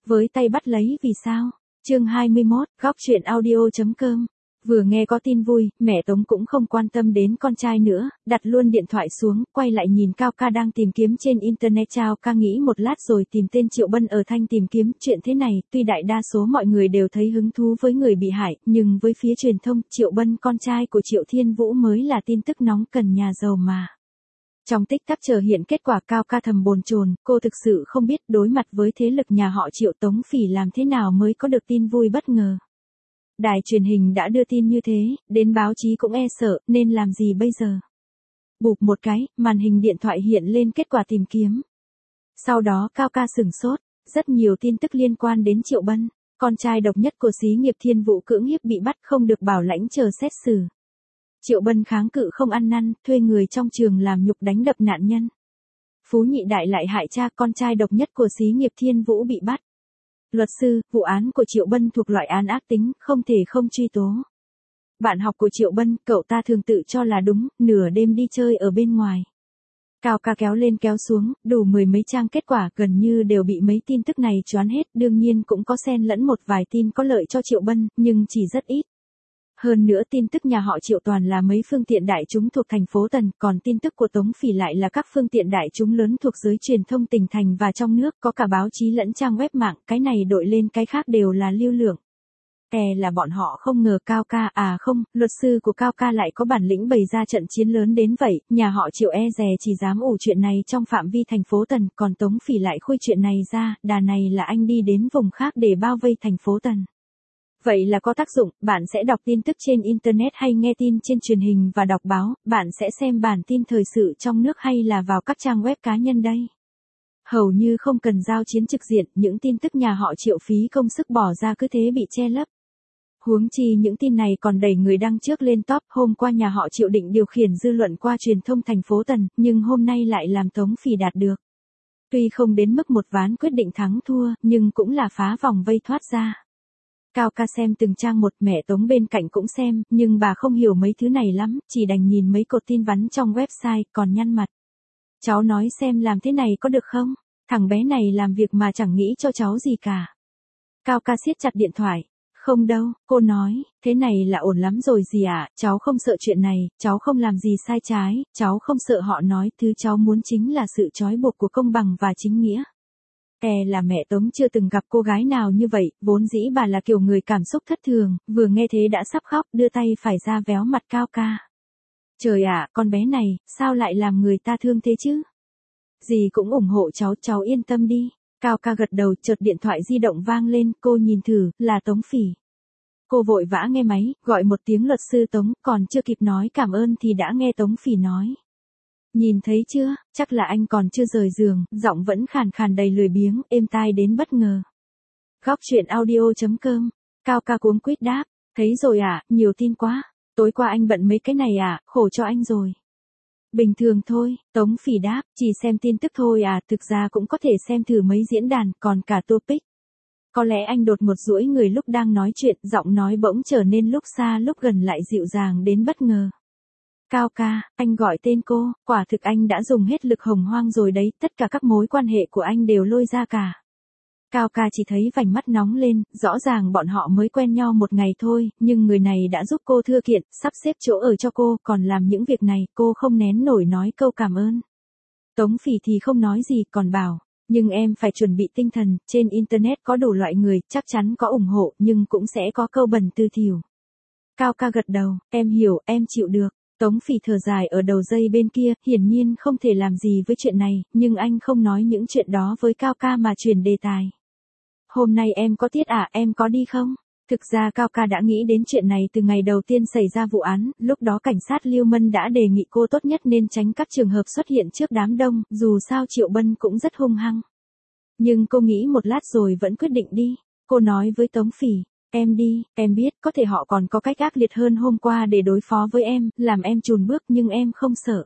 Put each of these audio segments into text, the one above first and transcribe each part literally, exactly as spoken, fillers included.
Với tay bắt lấy vì sao? Chương hai mươi mốt, góc truyện audio.com. Vừa nghe có tin vui, mẹ Tống cũng không quan tâm đến con trai nữa, đặt luôn điện thoại xuống, quay lại nhìn Cao ca đang tìm kiếm trên internet. Cao ca nghĩ một lát rồi tìm tên Triệu Bân ở Thanh tìm kiếm. Chuyện thế này, tuy đại đa số mọi người đều thấy hứng thú với người bị hại, nhưng với phía truyền thông, Triệu Bân con trai của Triệu Thiên Vũ mới là tin tức nóng cần nhà giàu mà. Trong tích tắc chờ hiện kết quả, Cao ca thầm bồn chồn, cô thực sự không biết đối mặt với thế lực nhà họ Triệu Tống Phỉ làm thế nào mới có được tin vui bất ngờ. Đài truyền hình đã đưa tin như thế, đến báo chí cũng e sợ, nên làm gì bây giờ? Bụp một cái, màn hình điện thoại hiện lên kết quả tìm kiếm. Sau đó Cao ca sửng sốt, rất nhiều tin tức liên quan đến Triệu Bân, con trai độc nhất của xí nghiệp Thiên Vũ cưỡng hiếp bị bắt không được bảo lãnh chờ xét xử. Triệu Bân kháng cự không ăn năn, thuê người trong trường làm nhục đánh đập nạn nhân. Phú nhị đại lại hại cha, con trai độc nhất của xí nghiệp Thiên Vũ bị bắt. Luật sư, vụ án của Triệu Bân thuộc loại án ác tính, không thể không truy tố. Bạn học của Triệu Bân, cậu ta thường tự cho là đúng, nửa đêm đi chơi ở bên ngoài. Cao ca kéo lên kéo xuống, đủ mười mấy trang kết quả, gần như đều bị mấy tin tức này choán hết. Đương nhiên cũng có xen lẫn một vài tin có lợi cho Triệu Bân, nhưng chỉ rất ít. Hơn nữa tin tức nhà họ Triệu toàn là mấy phương tiện đại chúng thuộc thành phố Tần, còn tin tức của Tống Phỉ lại là các phương tiện đại chúng lớn thuộc giới truyền thông tỉnh thành và trong nước, có cả báo chí lẫn trang web mạng, cái này đội lên cái khác đều là lưu lượng. E là bọn họ không ngờ Cao ca, à không, luật sư của Cao ca lại có bản lĩnh bày ra trận chiến lớn đến vậy, nhà họ Triệu e dè chỉ dám ủ chuyện này trong phạm vi thành phố Tần, còn Tống Phỉ lại khui chuyện này ra, đà này là anh đi đến vùng khác để bao vây thành phố Tần. Vậy là có tác dụng, bạn sẽ đọc tin tức trên Internet hay nghe tin trên truyền hình và đọc báo, bạn sẽ xem bản tin thời sự trong nước hay là vào các trang web cá nhân đây. Hầu như không cần giao chiến trực diện, những tin tức nhà họ Triệu phí công sức bỏ ra cứ thế bị che lấp. Huống chi những tin này còn đẩy người đăng trước lên top. Hôm qua nhà họ Triệu định điều khiển dư luận qua truyền thông thành phố Tần, nhưng hôm nay lại làm Tống Phỉ đạt được. Tuy không đến mức một ván quyết định thắng thua, nhưng cũng là phá vòng vây thoát ra. Cao ca xem từng trang một, mẹ Tống bên cạnh cũng xem, nhưng bà không hiểu mấy thứ này lắm, chỉ đành nhìn mấy cột tin vắn trong website, còn nhăn mặt. Cháu nói xem làm thế này có được không? Thằng bé này làm việc mà chẳng nghĩ cho cháu gì cả. Cao ca siết chặt điện thoại. Không đâu, cô nói, thế này là ổn lắm rồi gì ạ, à? Cháu không sợ chuyện này, cháu không làm gì sai trái, cháu không sợ họ nói, thứ cháu muốn chính là sự trói buộc của công bằng và chính nghĩa. E là mẹ Tống chưa từng gặp cô gái nào như vậy, vốn dĩ bà là kiểu người cảm xúc thất thường, vừa nghe thế đã sắp khóc, đưa tay phải ra véo mặt Cao ca. Trời ạ, con bé này, sao lại làm người ta thương thế chứ? Dì cũng ủng hộ cháu, cháu yên tâm đi. Cao ca gật đầu, chợt điện thoại di động vang lên, cô nhìn thử, là Tống Phỉ. Cô vội vã nghe máy, gọi một tiếng luật sư Tống, còn chưa kịp nói cảm ơn thì đã nghe Tống Phỉ nói. Nhìn thấy chưa, chắc là anh còn chưa rời giường, giọng vẫn khàn khàn đầy lười biếng, êm tai đến bất ngờ. Góc truyện audio.com, Cao ca cuống quýt đáp, thấy rồi à, nhiều tin quá, tối qua anh bận mấy cái này à, khổ cho anh rồi. Bình thường thôi, Tống Phỉ đáp, chỉ xem tin tức thôi à, thực ra cũng có thể xem thử mấy diễn đàn, còn cả topic. Có lẽ anh đột một duỗi người lúc đang nói chuyện, giọng nói bỗng trở nên lúc xa lúc gần lại dịu dàng đến bất ngờ. Cao ca, anh gọi tên cô, quả thực anh đã dùng hết lực hồng hoang rồi đấy, tất cả các mối quan hệ của anh đều lôi ra cả. Cao ca chỉ thấy vành mắt nóng lên, rõ ràng bọn họ mới quen nhau một ngày thôi, nhưng người này đã giúp cô thưa kiện, sắp xếp chỗ ở cho cô, còn làm những việc này, cô không nén nổi nói câu cảm ơn. Tống Phỉ thì không nói gì, còn bảo, nhưng em phải chuẩn bị tinh thần, trên Internet có đủ loại người, chắc chắn có ủng hộ, nhưng cũng sẽ có câu bẩn tư thỉu. Cao ca gật đầu, em hiểu, em chịu được. Tống Phỉ thở dài ở đầu dây bên kia, hiển nhiên không thể làm gì với chuyện này, nhưng anh không nói những chuyện đó với Cao ca mà chuyển đề tài. Hôm nay em có tiết à, em có đi không? Thực ra Cao ca đã nghĩ đến chuyện này từ ngày đầu tiên xảy ra vụ án, lúc đó cảnh sát Liêu Mân đã đề nghị cô tốt nhất nên tránh các trường hợp xuất hiện trước đám đông, dù sao Triệu Bân cũng rất hung hăng. Nhưng cô nghĩ một lát rồi vẫn quyết định đi. Cô nói với Tống Phỉ, em đi, em biết có thể họ còn có cách ác liệt hơn hôm qua để đối phó với em, làm em chùn bước nhưng em không sợ.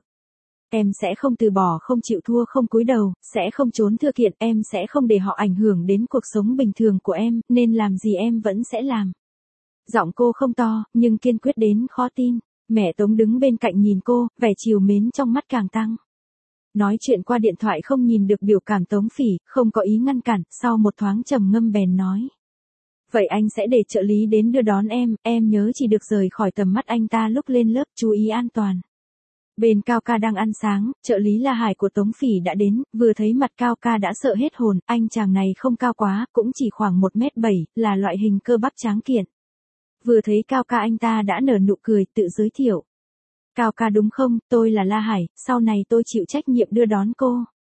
Em sẽ không từ bỏ, không chịu thua, không cúi đầu, sẽ không trốn thưa kiện, em sẽ không để họ ảnh hưởng đến cuộc sống bình thường của em, nên làm gì em vẫn sẽ làm. Giọng cô không to, nhưng kiên quyết đến khó tin. Mẹ Tống đứng bên cạnh nhìn cô, vẻ trìu mến trong mắt càng tăng. Nói chuyện qua điện thoại không nhìn được biểu cảm Tống Phỉ, không có ý ngăn cản, sau một thoáng trầm ngâm bèn nói. Vậy anh sẽ để trợ lý đến đưa đón em, em nhớ chỉ được rời khỏi tầm mắt anh ta lúc lên lớp, chú ý an toàn. Bên Cao Ca đang ăn sáng, trợ lý La Hải của Tống Phỉ đã đến, vừa thấy mặt Cao Ca đã sợ hết hồn, anh chàng này không cao quá, cũng chỉ khoảng một mét bảy, là loại hình cơ bắp tráng kiện. Vừa thấy Cao Ca anh ta đã nở nụ cười, tự giới thiệu. Cao Ca đúng không, tôi là La Hải, sau này tôi chịu trách nhiệm đưa đón cô.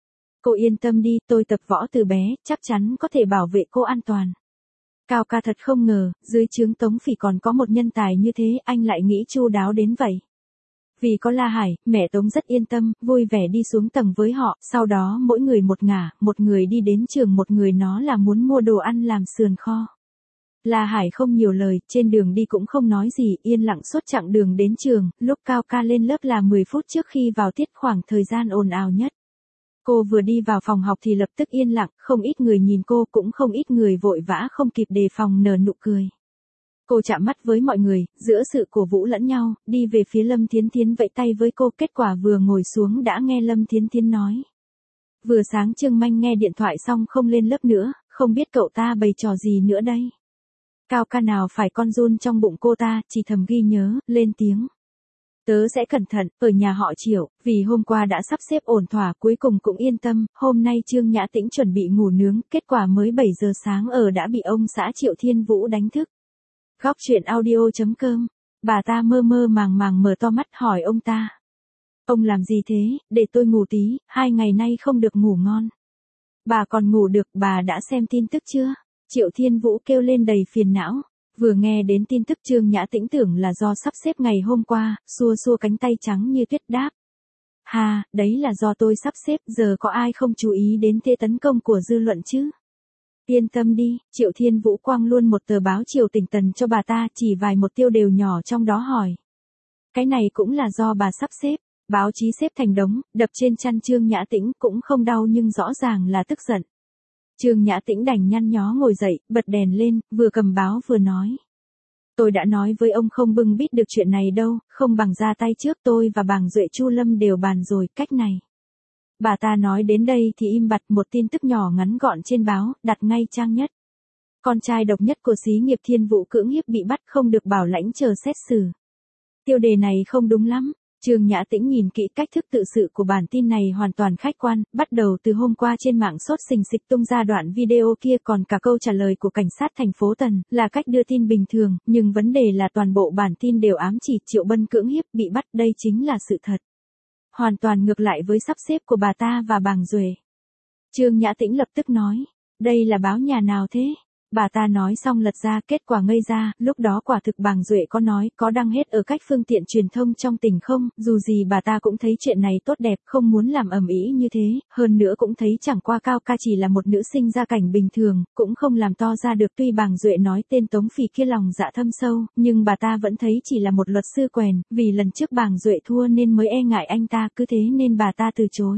Cô yên tâm đi, tôi tập võ từ bé, chắc chắn có thể bảo vệ cô an toàn. Cao Ca thật không ngờ, dưới trướng Tống Phỉ còn có một nhân tài như thế, anh lại nghĩ chu đáo đến vậy. Vì có La Hải, mẹ Tống rất yên tâm, vui vẻ đi xuống tầng với họ, sau đó mỗi người một ngả, một người đi đến trường, một người nó là muốn mua đồ ăn làm sườn kho. La Hải không nhiều lời, trên đường đi cũng không nói gì, yên lặng suốt chặng đường đến trường, lúc Cao Ca lên lớp là mười phút trước khi vào tiết, khoảng thời gian ồn ào nhất. Cô vừa đi vào phòng học thì lập tức yên lặng, không ít người nhìn cô, cũng không ít người vội vã không kịp đề phòng nở nụ cười. Cô chạm mắt với mọi người, giữa sự cổ vũ lẫn nhau, đi về phía Lâm Thiến Thiến vẫy tay với cô, kết quả vừa ngồi xuống đã nghe Lâm Thiến Thiến nói. Vừa sáng Trương Manh nghe điện thoại xong không lên lớp nữa, không biết cậu ta bày trò gì nữa đây. Cao Ca nào phải con run trong bụng cô ta, chỉ thầm ghi nhớ, lên tiếng. Tớ sẽ cẩn thận, ở nhà họ Triệu, vì hôm qua đã sắp xếp ổn thỏa cuối cùng cũng yên tâm, hôm nay Trương Nhã Tĩnh chuẩn bị ngủ nướng, kết quả mới bảy giờ sáng ở đã bị ông xã Triệu Thiên Vũ đánh thức. Góc truyện audio chấm com, bà ta mơ mơ màng màng mở to mắt hỏi ông ta. Ông làm gì thế, để tôi ngủ tí, hai ngày nay không được ngủ ngon. Bà còn ngủ được, bà đã xem tin tức chưa? Triệu Thiên Vũ kêu lên đầy phiền não. Vừa nghe đến tin tức Trương Nhã Tĩnh tưởng là do sắp xếp ngày hôm qua, xua xua cánh tay trắng như tuyết đáp. Hà, đấy là do tôi sắp xếp, giờ có ai không chú ý đến thế tấn công của dư luận chứ? Yên tâm đi, Triệu Thiên Vũ quăng luôn một tờ báo Triều Tỉnh Tần cho bà ta, chỉ vài một tiêu đều nhỏ trong đó hỏi. Cái này cũng là do bà sắp xếp, báo chí xếp thành đống, đập trên chăn Trương Nhã Tĩnh cũng không đau nhưng rõ ràng là tức giận. Trương Nhã Tĩnh đành nhăn nhó ngồi dậy, bật đèn lên, vừa cầm báo vừa nói. Tôi đã nói với ông không bưng bít được chuyện này đâu, không bằng ra tay trước, tôi và bàng Duệ Chu Lâm đều bàn rồi, cách này. Bà ta nói đến đây thì im bặt, một tin tức nhỏ ngắn gọn trên báo, đặt ngay trang nhất. Con trai độc nhất của xí nghiệp Thiên Vũ cưỡng hiếp bị bắt, không được bảo lãnh chờ xét xử. Tiêu đề này không đúng lắm. Trương Nhã Tĩnh nhìn kỹ cách thức tự sự của bản tin này hoàn toàn khách quan, bắt đầu từ hôm qua trên mạng sốt sình sịch tung ra đoạn video kia, còn cả câu trả lời của cảnh sát thành phố Tần, là cách đưa tin bình thường, nhưng vấn đề là toàn bộ bản tin đều ám chỉ Triệu Bân cưỡng hiếp bị bắt, đây chính là sự thật. Hoàn toàn ngược lại với sắp xếp của bà ta và bàng Duệ. Trương Nhã Tĩnh lập tức nói, đây là báo nhà nào thế? Bà ta nói xong lật ra, kết quả ngây ra, lúc đó quả thực bàng Duệ có nói, có đăng hết ở các phương tiện truyền thông trong tỉnh không, dù gì bà ta cũng thấy chuyện này tốt đẹp, không muốn làm ầm ĩ như thế, hơn nữa cũng thấy chẳng qua Cao Ca chỉ là một nữ sinh gia cảnh bình thường, cũng không làm to ra được. Tuy bàng Duệ nói tên Tống Phỉ kia lòng dạ thâm sâu, nhưng bà ta vẫn thấy chỉ là một luật sư quèn, vì lần trước bàng Duệ thua nên mới e ngại anh ta, cứ thế nên bà ta từ chối.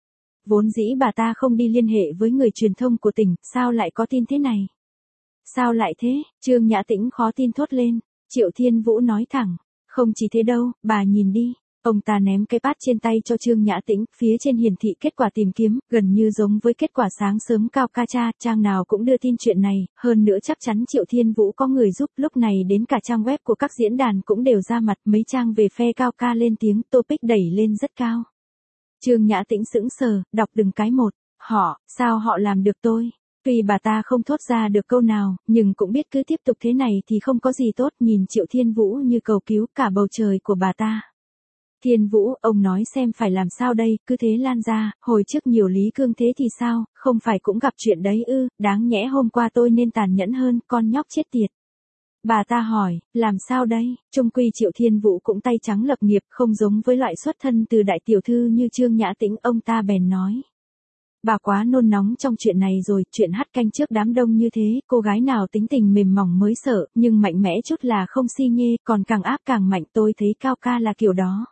Vốn dĩ bà ta không đi liên hệ với người truyền thông của tỉnh, sao lại có tin thế này? Sao lại thế? Trương Nhã Tĩnh khó tin thốt lên. Triệu Thiên Vũ nói thẳng, không chỉ thế đâu, bà nhìn đi. Ông ta ném cái pad trên tay cho Trương Nhã Tĩnh, phía trên hiển thị kết quả tìm kiếm, gần như giống với kết quả sáng sớm Cao Ca tra, trang nào cũng đưa tin chuyện này, hơn nữa chắc chắn Triệu Thiên Vũ có người giúp, lúc này đến cả trang web của các diễn đàn cũng đều ra mặt, mấy trang về phe Cao Ca lên tiếng, topic đẩy lên rất cao. Trương Nhã Tĩnh sững sờ, đọc từng cái một, họ, sao họ làm được tôi? Tuy bà ta không thốt ra được câu nào, nhưng cũng biết cứ tiếp tục thế này thì không có gì tốt, nhìn Triệu Thiên Vũ như cầu cứu cả bầu trời của bà ta. Thiên Vũ, ông nói xem phải làm sao đây, cứ thế lan ra, hồi trước nhiều Lý Cương thế thì sao, không phải cũng gặp chuyện đấy ư, đáng nhẽ hôm qua tôi nên tàn nhẫn hơn, con nhóc chết tiệt. Bà ta hỏi, làm sao đây, chung quy Triệu Thiên Vũ cũng tay trắng lập nghiệp, không giống với loại xuất thân từ đại tiểu thư như Trương Nhã Tĩnh, ông ta bèn nói. Bà quá nôn nóng trong chuyện này rồi, chuyện hắt canh trước đám đông như thế, cô gái nào tính tình mềm mỏng mới sợ, nhưng mạnh mẽ chút là không si nhê, còn càng áp càng mạnh, tôi thấy Cao Ca là kiểu đó.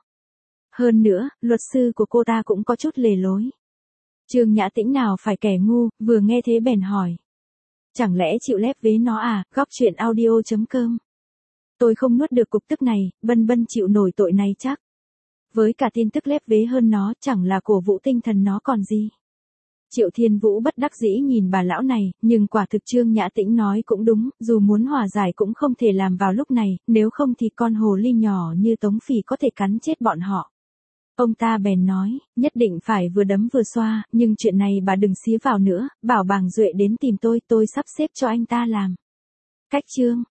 Hơn nữa, luật sư của cô ta cũng có chút lề lối. Trương Nhã Tĩnh nào phải kẻ ngu, vừa nghe thế bèn hỏi. Chẳng lẽ chịu lép vế nó à, góc truyện audio chấm com. Tôi không nuốt được cục tức này, Bân Bân chịu nổi tội này chắc. Với cả tin tức lép vế hơn nó, chẳng là cổ vũ tinh thần nó còn gì. Triệu Thiên Vũ bất đắc dĩ nhìn bà lão này, nhưng quả thực Trương Nhã Tĩnh nói cũng đúng, dù muốn hòa giải cũng không thể làm vào lúc này, nếu không thì con hồ ly nhỏ như Tống Phỉ có thể cắn chết bọn họ. Ông ta bèn nói, nhất định phải vừa đấm vừa xoa, nhưng chuyện này bà đừng xía vào nữa, bảo Bàng Duệ đến tìm tôi, tôi sắp xếp cho anh ta làm. Cách Trương